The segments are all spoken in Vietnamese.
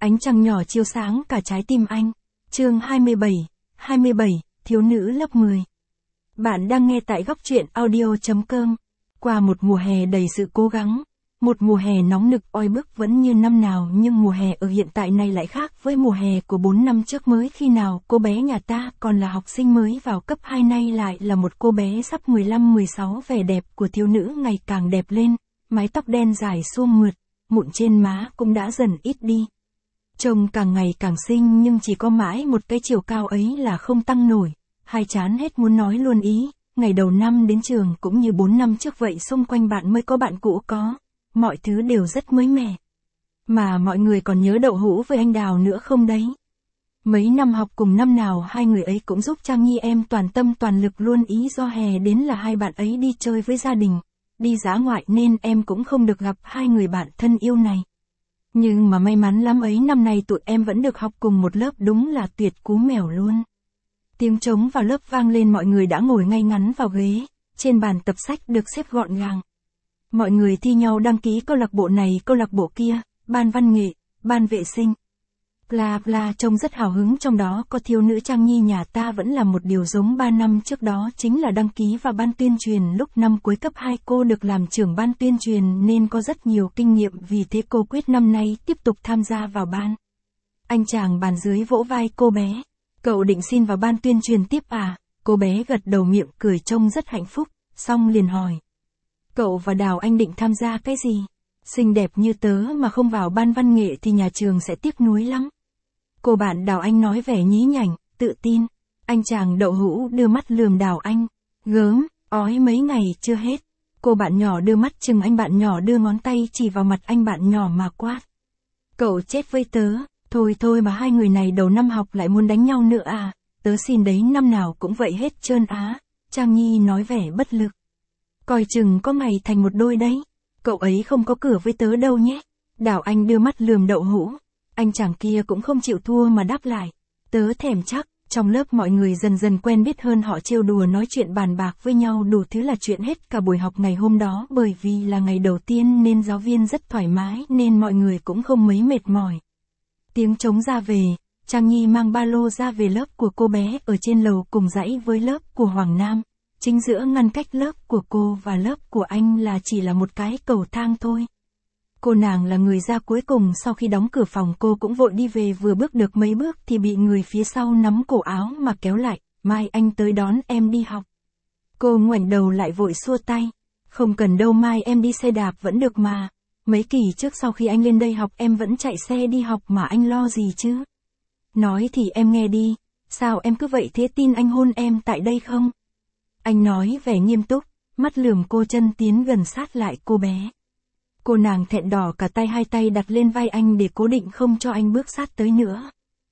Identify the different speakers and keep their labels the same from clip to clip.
Speaker 1: Ánh trăng nhỏ chiếu sáng cả trái tim anh. Chương 27, thiếu nữ lớp 10. Bạn đang nghe tại góc truyện audio.com. Qua một mùa hè đầy sự cố gắng, một mùa hè nóng nực oi bức vẫn như năm nào, nhưng mùa hè ở hiện tại này lại khác với mùa hè của 4 năm trước. Mới khi nào cô bé nhà ta còn là học sinh mới vào cấp 2, nay lại là một cô bé sắp 15-16. Vẻ đẹp của thiếu nữ ngày càng đẹp lên, mái tóc đen dài xua mượt, mụn trên má cũng đã dần ít đi. Trông càng ngày càng xinh, nhưng chỉ có mãi một cái chiều cao ấy là không tăng nổi. Hai chán hết muốn nói luôn ý. Ngày đầu năm đến trường cũng như 4 năm trước vậy, xung quanh bạn mới có bạn cũ có. Mọi thứ đều rất mới mẻ. Mà mọi người còn nhớ Đậu Hũ với anh Đào nữa không đấy? Mấy năm học cùng năm nào hai người ấy cũng giúp Trang Nhi em toàn tâm toàn lực luôn ý. Do hè đến là hai bạn ấy đi chơi với gia đình, đi dã ngoại nên em cũng không được gặp hai người bạn thân yêu này. Nhưng mà may mắn lắm ấy, năm nay tụi em vẫn được học cùng một lớp, đúng là tuyệt cú mèo luôn. Tiếng trống vào lớp vang lên, mọi người đã ngồi ngay ngắn vào ghế, trên bàn tập sách được xếp gọn gàng. Mọi người thi nhau đăng ký câu lạc bộ này câu lạc bộ kia, ban văn nghệ, ban vệ sinh. Bla bla, trông rất hào hứng, trong đó có thiếu nữ Trang Nhi nhà ta vẫn là một điều giống 3 năm trước đó, chính là đăng ký vào ban tuyên truyền. Lúc năm cuối cấp 2 cô được làm trưởng ban tuyên truyền nên có rất nhiều kinh nghiệm, vì thế cô quyết năm nay tiếp tục tham gia vào ban. Anh chàng bàn dưới vỗ vai cô bé. Cậu định xin vào ban tuyên truyền tiếp à? Cô bé gật đầu miệng cười trông rất hạnh phúc, xong liền hỏi. Cậu và Đào Anh định tham gia cái gì? Xinh đẹp như tớ mà không vào ban văn nghệ thì nhà trường sẽ tiếc nuối lắm. Cô bạn Đào Anh nói vẻ nhí nhảnh, tự tin. Anh chàng Đậu Hũ đưa mắt lườm Đào Anh. Gớm, ói mấy ngày chưa hết. Cô bạn nhỏ đưa mắt chừng anh bạn nhỏ, đưa ngón tay chỉ vào mặt anh bạn nhỏ mà quát. Cậu chết với tớ. Thôi mà hai người này đầu năm học lại muốn đánh nhau nữa à? Tớ xin đấy, năm nào cũng vậy hết trơn á. Trang Nhi nói vẻ bất lực. Coi chừng có ngày thành một đôi đấy. Cậu ấy không có cửa với tớ đâu nhé. Đào Anh đưa mắt lườm Đậu Hũ. Anh chàng kia cũng không chịu thua mà đáp lại. Tớ thèm chắc. Trong lớp mọi người dần dần quen biết hơn, họ trêu đùa nói chuyện bàn bạc với nhau đủ thứ là chuyện hết cả buổi học ngày hôm đó. Bởi vì là ngày đầu tiên nên giáo viên rất thoải mái nên mọi người cũng không mấy mệt mỏi. Tiếng trống ra về, Trang Nhi mang ba lô ra về lớp của cô bé ở trên lầu cùng dãy với lớp của Hoàng Nam. Chính giữa ngăn cách lớp của cô và lớp của anh là chỉ là một cái cầu thang thôi. Cô nàng là người ra cuối cùng, sau khi đóng cửa phòng cô cũng vội đi về, vừa bước được mấy bước thì bị người phía sau nắm cổ áo mà kéo lại. Mai anh tới đón em đi học. Cô ngoảnh đầu lại vội xua tay. Không cần đâu, mai em đi xe đạp vẫn được mà. Mấy kỳ trước sau khi anh lên đây học em vẫn chạy xe đi học mà, anh lo gì chứ? Nói thì em nghe đi, sao em cứ vậy thế, tin anh hôn em tại đây không? Anh nói vẻ nghiêm túc, mắt lườm cô, chân tiến gần sát lại cô bé. Cô nàng thẹn đỏ cả tay, hai tay đặt lên vai anh để cố định không cho anh bước sát tới nữa.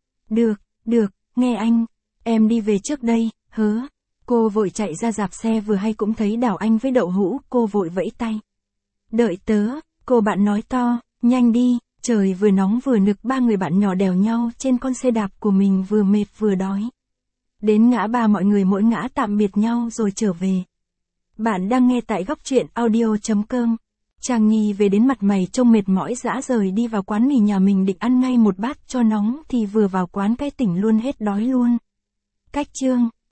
Speaker 1: Được, nghe anh, em đi về trước đây, hớ. Cô vội chạy ra rạp xe, vừa hay cũng thấy Đào Anh với Đậu Hũ, cô vội vẫy tay. Đợi tớ, cô bạn nói to, nhanh đi, trời vừa nóng vừa nực, ba người bạn nhỏ đèo nhau trên con xe đạp của mình, vừa mệt vừa đói. Đến ngã ba mọi người mỗi ngã tạm biệt nhau rồi trở về. Bạn đang nghe tại góc truyện audio.com. Trang Nhi về đến mặt mày trông mệt mỏi rã rời, đi vào quán mì nhà mình định ăn ngay một bát cho nóng thì vừa vào quán cái tỉnh luôn hết đói luôn. Cách chương